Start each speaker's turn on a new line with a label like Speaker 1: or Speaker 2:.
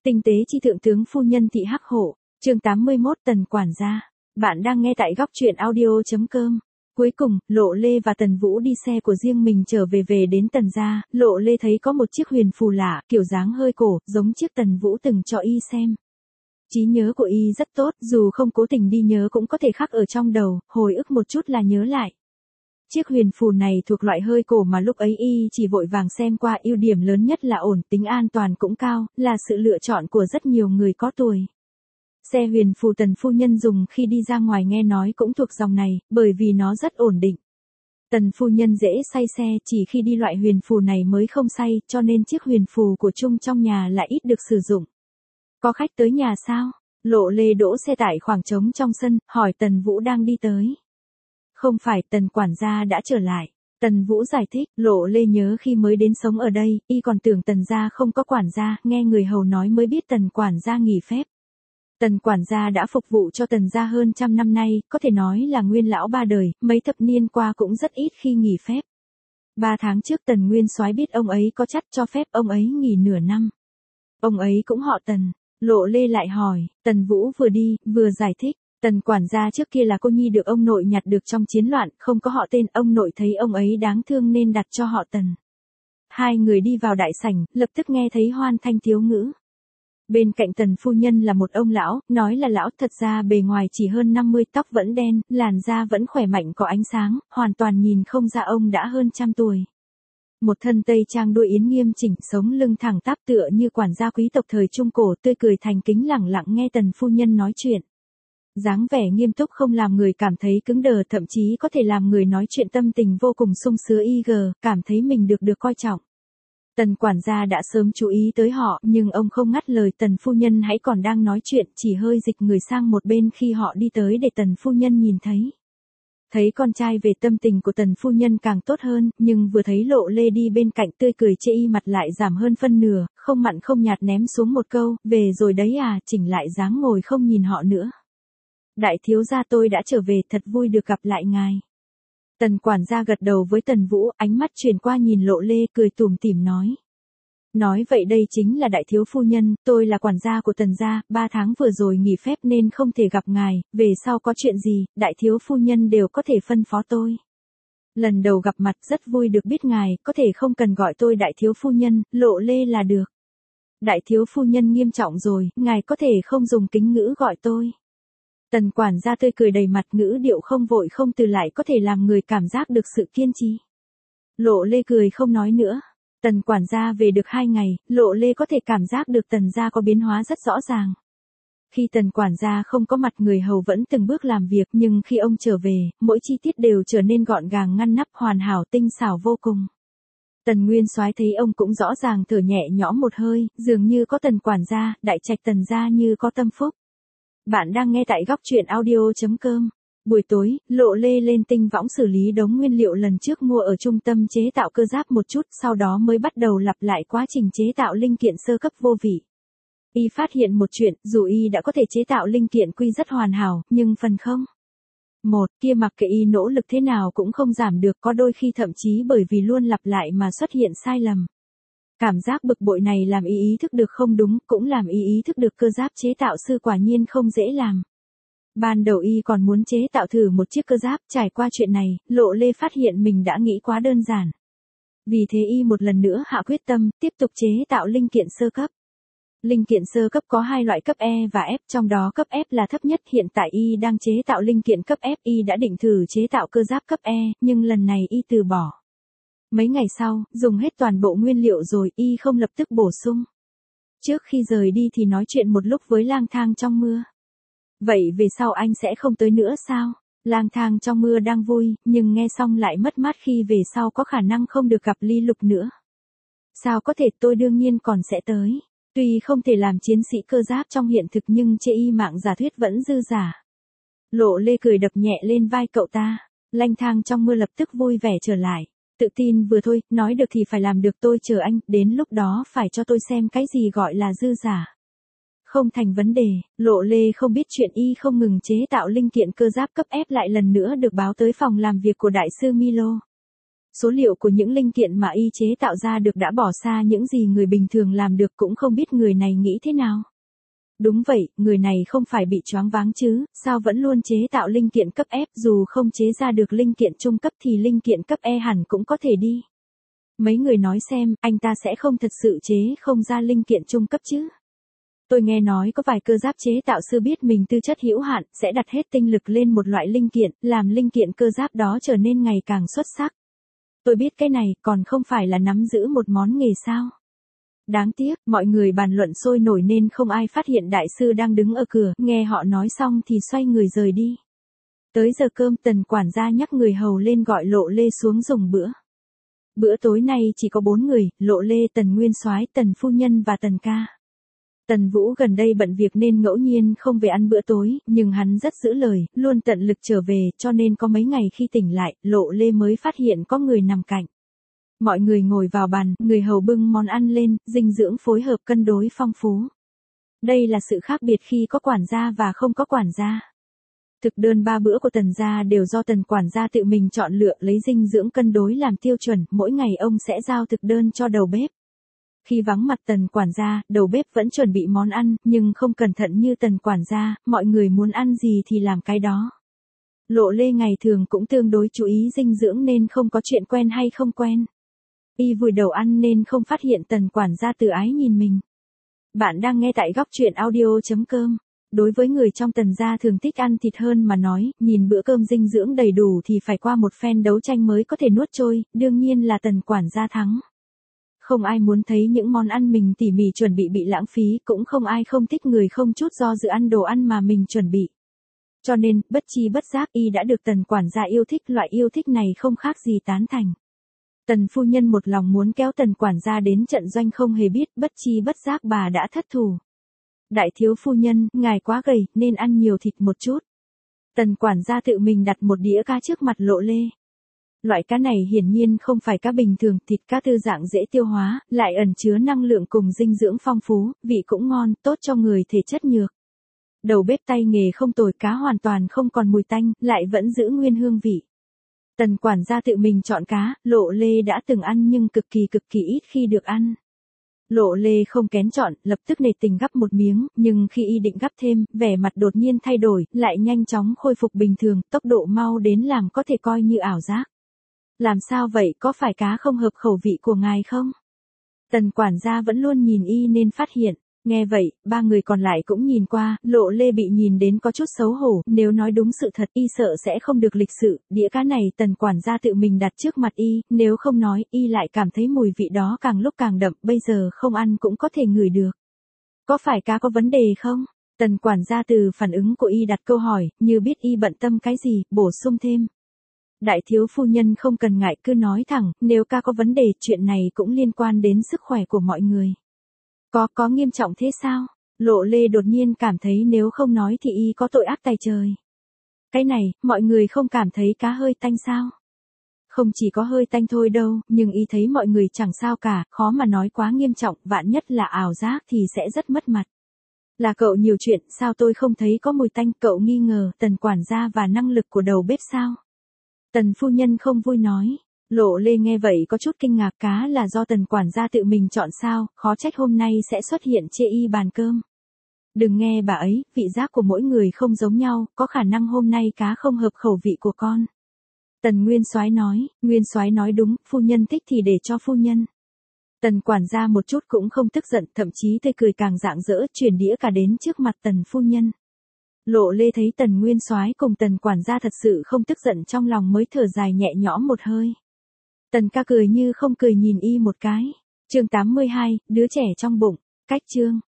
Speaker 1: Tinh tế chi thượng tướng phu nhân thị hắc hổ, chương 81 Tần quản gia. Bạn đang nghe tại góc truyện audio.com. Cuối cùng, Lộ Lê và Tần Vũ đi xe của riêng mình trở về đến Tần gia. Lộ Lê thấy có một chiếc huyền phù lạ, kiểu dáng hơi cổ, giống chiếc Tần Vũ từng cho y xem. Trí nhớ của y rất tốt, dù không cố tình đi nhớ cũng có thể khắc ở trong đầu, hồi ức một chút là nhớ lại. Chiếc huyền phù này thuộc loại hơi cổ mà lúc ấy y chỉ vội vàng xem qua, ưu điểm lớn nhất là ổn, tính an toàn cũng cao, là sự lựa chọn của rất nhiều người có tuổi. Xe huyền phù Tần phu nhân dùng khi đi ra ngoài nghe nói cũng thuộc dòng này, bởi vì nó rất ổn định. Tần phu nhân dễ say xe, chỉ khi đi loại huyền phù này mới không say, cho nên chiếc huyền phù của Trung trong nhà lại ít được sử dụng. Có khách tới nhà sao? Lộ Lê đỗ xe tại khoảng trống trong sân, hỏi Tần Vũ đang đi tới. Không phải, Tần quản gia đã trở lại. Tần Vũ giải thích, Lộ Lê nhớ khi mới đến sống ở đây, y còn tưởng Tần gia không có quản gia, nghe người hầu nói mới biết Tần quản gia nghỉ phép. Tần quản gia đã phục vụ cho Tần gia hơn 100 năm nay, có thể nói là nguyên lão 3 đời, mấy thập niên qua cũng rất ít khi nghỉ phép. 3 tháng trước Tần Nguyên Soái biết ông ấy có chắc cho phép ông ấy nghỉ nửa năm. Ông ấy cũng họ Tần. Lộ Lê lại hỏi, Tần Vũ vừa đi, vừa giải thích. Tần quản gia trước kia là cô nhi được ông nội nhặt được trong chiến loạn, không có họ tên, ông nội thấy ông ấy đáng thương nên đặt cho họ Tần. Hai người đi vào đại sảnh, lập tức nghe thấy hoan thanh tiếu ngữ. Bên cạnh Tần phu nhân là một ông lão, nói là lão, thật ra bề ngoài chỉ hơn 50, tóc vẫn đen, làn da vẫn khỏe mạnh có ánh sáng, hoàn toàn nhìn không ra ông đã hơn 100 tuổi. Một thân tây trang đuôi yến nghiêm chỉnh, sống lưng thẳng tắp tựa như quản gia quý tộc thời Trung Cổ, tươi cười thành kính lẳng lặng nghe Tần phu nhân nói chuyện. Dáng vẻ nghiêm túc không làm người cảm thấy cứng đờ, thậm chí có thể làm người nói chuyện tâm tình vô cùng sung sướng cảm thấy mình được coi trọng. Tần quản gia đã sớm chú ý tới họ, nhưng ông không ngắt lời Tần phu nhân hãy còn đang nói chuyện, chỉ hơi dịch người sang một bên khi họ đi tới để Tần phu nhân nhìn thấy. Thấy con trai về, tâm tình của Tần phu nhân càng tốt hơn, nhưng vừa thấy Lộ Lê đi bên cạnh tươi cười chê y mặt lại giảm hơn phân nửa, không mặn không nhạt ném xuống một câu, về rồi đấy à, chỉnh lại dáng ngồi không nhìn họ nữa. Đại thiếu gia tôi đã trở về, thật vui được gặp lại ngài. Tần quản gia gật đầu với Tần Vũ, ánh mắt chuyển qua nhìn Lộ Lê, cười tủm tỉm nói. Nói vậy đây chính là đại thiếu phu nhân, tôi là quản gia của Tần gia, 3 tháng vừa rồi nghỉ phép nên không thể gặp ngài, về sau có chuyện gì, đại thiếu phu nhân đều có thể phân phó tôi. Lần đầu gặp mặt rất vui được biết ngài, có thể không cần gọi tôi đại thiếu phu nhân, Lộ Lê là được. Đại thiếu phu nhân nghiêm trọng rồi, ngài có thể không dùng kính ngữ gọi tôi. Tần quản gia tươi cười đầy mặt, ngữ điệu không vội không từ lại có thể làm người cảm giác được sự kiên trì. Lộ Lê cười không nói nữa. Tần quản gia về được 2 ngày, Lộ Lê có thể cảm giác được Tần gia có biến hóa rất rõ ràng. Khi Tần quản gia không có mặt, người hầu vẫn từng bước làm việc, nhưng khi ông trở về, mỗi chi tiết đều trở nên gọn gàng ngăn nắp, hoàn hảo tinh xảo vô cùng. Tần Nguyên Soái thấy ông cũng rõ ràng thở nhẹ nhõm một hơi, dường như có Tần quản gia, đại trạch Tần gia như có tâm phúc. Bạn đang nghe tại góc truyện audio.com. Buổi tối, Lộ Lê lên tinh võng xử lý đống nguyên liệu lần trước mua ở trung tâm chế tạo cơ giáp một chút, sau đó mới bắt đầu lặp lại quá trình chế tạo linh kiện sơ cấp vô vị. Y phát hiện một chuyện, dù y đã có thể chế tạo linh kiện quy rất hoàn hảo, nhưng phần không. Một, kia mặc kệ y nỗ lực thế nào cũng không giảm được, có đôi khi thậm chí bởi vì luôn lặp lại mà xuất hiện sai lầm. Cảm giác bực bội này làm y ý thức được không đúng, cũng làm y ý thức được cơ giáp chế tạo sư quả nhiên không dễ làm. Ban đầu y còn muốn chế tạo thử một chiếc cơ giáp, trải qua chuyện này, Lộ Lê phát hiện mình đã nghĩ quá đơn giản. Vì thế y một lần nữa hạ quyết tâm, tiếp tục chế tạo linh kiện sơ cấp. Linh kiện sơ cấp có 2 loại, cấp E và F, trong đó cấp F là thấp nhất, hiện tại y đang chế tạo linh kiện cấp F, y đã định thử chế tạo cơ giáp cấp E, nhưng lần này y từ bỏ. Mấy ngày sau, dùng hết toàn bộ nguyên liệu rồi, y không lập tức bổ sung. Trước khi rời đi thì nói chuyện một lúc với Lang Thang trong mưa. Vậy về sau anh sẽ không tới nữa sao? Lang Thang trong mưa đang vui, nhưng nghe xong lại mất mát khi về sau có khả năng không được gặp Ly Lục nữa. Sao có thể, tôi đương nhiên còn sẽ tới. Tuy không thể làm chiến sĩ cơ giáp trong hiện thực nhưng chê y mạng giả thuyết vẫn dư giả. Lộ Lê cười đập nhẹ lên vai cậu ta. Lang Thang trong mưa lập tức vui vẻ trở lại. Tự tin vừa thôi, nói được thì phải làm được, tôi chờ anh, đến lúc đó phải cho tôi xem cái gì gọi là dư giả. Không thành vấn đề, Lộ Lê không biết chuyện y không ngừng chế tạo linh kiện cơ giáp cấp F lại lần nữa được báo tới phòng làm việc của đại sư Milo. Số liệu của những linh kiện mà y chế tạo ra được đã bỏ xa những gì người bình thường làm được, cũng không biết người này nghĩ thế nào. Đúng vậy, người này không phải bị choáng váng chứ, sao vẫn luôn chế tạo linh kiện cấp F, dù không chế ra được linh kiện trung cấp thì linh kiện cấp E hẳn cũng có thể đi. Mấy người nói xem, anh ta sẽ không thật sự chế không ra linh kiện trung cấp chứ? Tôi nghe nói có vài cơ giáp chế tạo sư biết mình tư chất hữu hạn, sẽ đặt hết tinh lực lên một loại linh kiện, làm linh kiện cơ giáp đó trở nên ngày càng xuất sắc. Tôi biết cái này, còn không phải là nắm giữ một món nghề sao? Đáng tiếc, mọi người bàn luận sôi nổi nên không ai phát hiện đại sư đang đứng ở cửa, nghe họ nói xong thì xoay người rời đi. Tới giờ cơm, Tần quản gia nhắc người hầu lên gọi Lộ Lê xuống dùng bữa. Bữa tối nay chỉ có 4 người, Lộ Lê, Tần Nguyên Soái, Tần phu nhân và Tần ca. Tần Vũ gần đây bận việc nên ngẫu nhiên không về ăn bữa tối, nhưng hắn rất giữ lời, luôn tận lực trở về, cho nên có mấy ngày khi tỉnh lại, Lộ Lê mới phát hiện có người nằm cạnh. Mọi người ngồi vào bàn, người hầu bưng món ăn lên, dinh dưỡng phối hợp cân đối phong phú. Đây là sự khác biệt khi có quản gia và không có quản gia. Thực đơn 3 bữa của Tần gia đều do Tần quản gia tự mình chọn lựa, lấy dinh dưỡng cân đối làm tiêu chuẩn, mỗi ngày ông sẽ giao thực đơn cho đầu bếp. Khi vắng mặt Tần quản gia, đầu bếp vẫn chuẩn bị món ăn, nhưng không cẩn thận như Tần quản gia, mọi người muốn ăn gì thì làm cái đó. Lộ Lê ngày thường cũng tương đối chú ý dinh dưỡng nên không có chuyện quen hay không quen. Y vùi đầu ăn nên không phát hiện Tần quản gia từ ái nhìn mình. Bạn đang nghe tại góc truyện audio.com. Đối với người trong Tần gia thường thích ăn thịt hơn mà nói, nhìn bữa cơm dinh dưỡng đầy đủ thì phải qua một phen đấu tranh mới có thể nuốt trôi, đương nhiên là Tần quản gia thắng. Không ai muốn thấy những món ăn mình tỉ mỉ chuẩn bị lãng phí, cũng không ai không thích người không chút do dự ăn đồ ăn mà mình chuẩn bị. Cho nên, bất chi bất giác y đã được Tần quản gia yêu thích, loại yêu thích này không khác gì tán thành. Tần phu nhân một lòng muốn kéo Tần quản gia đến trận doanh, không hề biết, bất chi bất giác bà đã thất thủ. Đại thiếu phu nhân, ngài quá gầy, nên ăn nhiều thịt một chút. Tần quản gia tự mình đặt một đĩa cá trước mặt Lộ Lê. Loại cá này hiển nhiên không phải cá bình thường, thịt cá tư dạng dễ tiêu hóa, lại ẩn chứa năng lượng cùng dinh dưỡng phong phú, vị cũng ngon, tốt cho người thể chất nhược. Đầu bếp tay nghề không tồi, cá hoàn toàn không còn mùi tanh, lại vẫn giữ nguyên hương vị. Tần quản gia tự mình chọn cá, Lộ Lê đã từng ăn nhưng cực kỳ ít khi được ăn. Lộ Lê không kén chọn, lập tức nể tình gắp một miếng, nhưng khi y định gắp thêm, vẻ mặt đột nhiên thay đổi, lại nhanh chóng khôi phục bình thường, tốc độ mau đến làm có thể coi như ảo giác. Làm sao vậy, có phải cá không hợp khẩu vị của ngài không? Tần quản gia vẫn luôn nhìn y nên phát hiện. Nghe vậy, 3 người còn lại cũng nhìn qua, Lộ Lê bị nhìn đến có chút xấu hổ, nếu nói đúng sự thật y sợ sẽ không được lịch sự, đĩa cá này Tần quản gia tự mình đặt trước mặt y, nếu không nói, y lại cảm thấy mùi vị đó càng lúc càng đậm, bây giờ không ăn cũng có thể ngửi được. Có phải cá có vấn đề không? Tần quản gia từ phản ứng của y đặt câu hỏi, như biết y bận tâm cái gì, bổ sung thêm. Đại thiếu phu nhân không cần ngại, cứ nói thẳng, nếu cá có vấn đề, chuyện này cũng liên quan đến sức khỏe của mọi người. Có nghiêm trọng thế sao? Lộ Lê đột nhiên cảm thấy nếu không nói thì y có tội ác tày trời. Cái này, mọi người không cảm thấy cá hơi tanh sao? Không chỉ có hơi tanh thôi đâu, nhưng y thấy mọi người chẳng sao cả, khó mà nói quá nghiêm trọng, vạn nhất là ảo giác thì sẽ rất mất mặt. Là cậu nhiều chuyện, sao tôi không thấy có mùi tanh, cậu nghi ngờ Tần quản gia và năng lực của đầu bếp sao? Tần phu nhân không vui nói. Lộ Lê nghe vậy có chút kinh ngạc, cá là do Tần quản gia tự mình chọn sao, khó trách hôm nay sẽ xuất hiện chê y bàn cơm. Đừng nghe bà ấy, vị giác của mỗi người không giống nhau, có khả năng hôm nay cá không hợp khẩu vị của con. Tần Nguyên Soái nói đúng, phu nhân thích thì để cho phu nhân. Tần quản gia một chút cũng không tức giận, thậm chí tươi cười càng rạng rỡ, chuyển đĩa cả đến trước mặt Tần phu nhân. Lộ Lê thấy Tần Nguyên Soái cùng Tần quản gia thật sự không tức giận, trong lòng mới thở dài nhẹ nhõm một hơi. Tần ca cười như không cười nhìn y một cái. Chương 82, đứa trẻ trong bụng. Cách chương.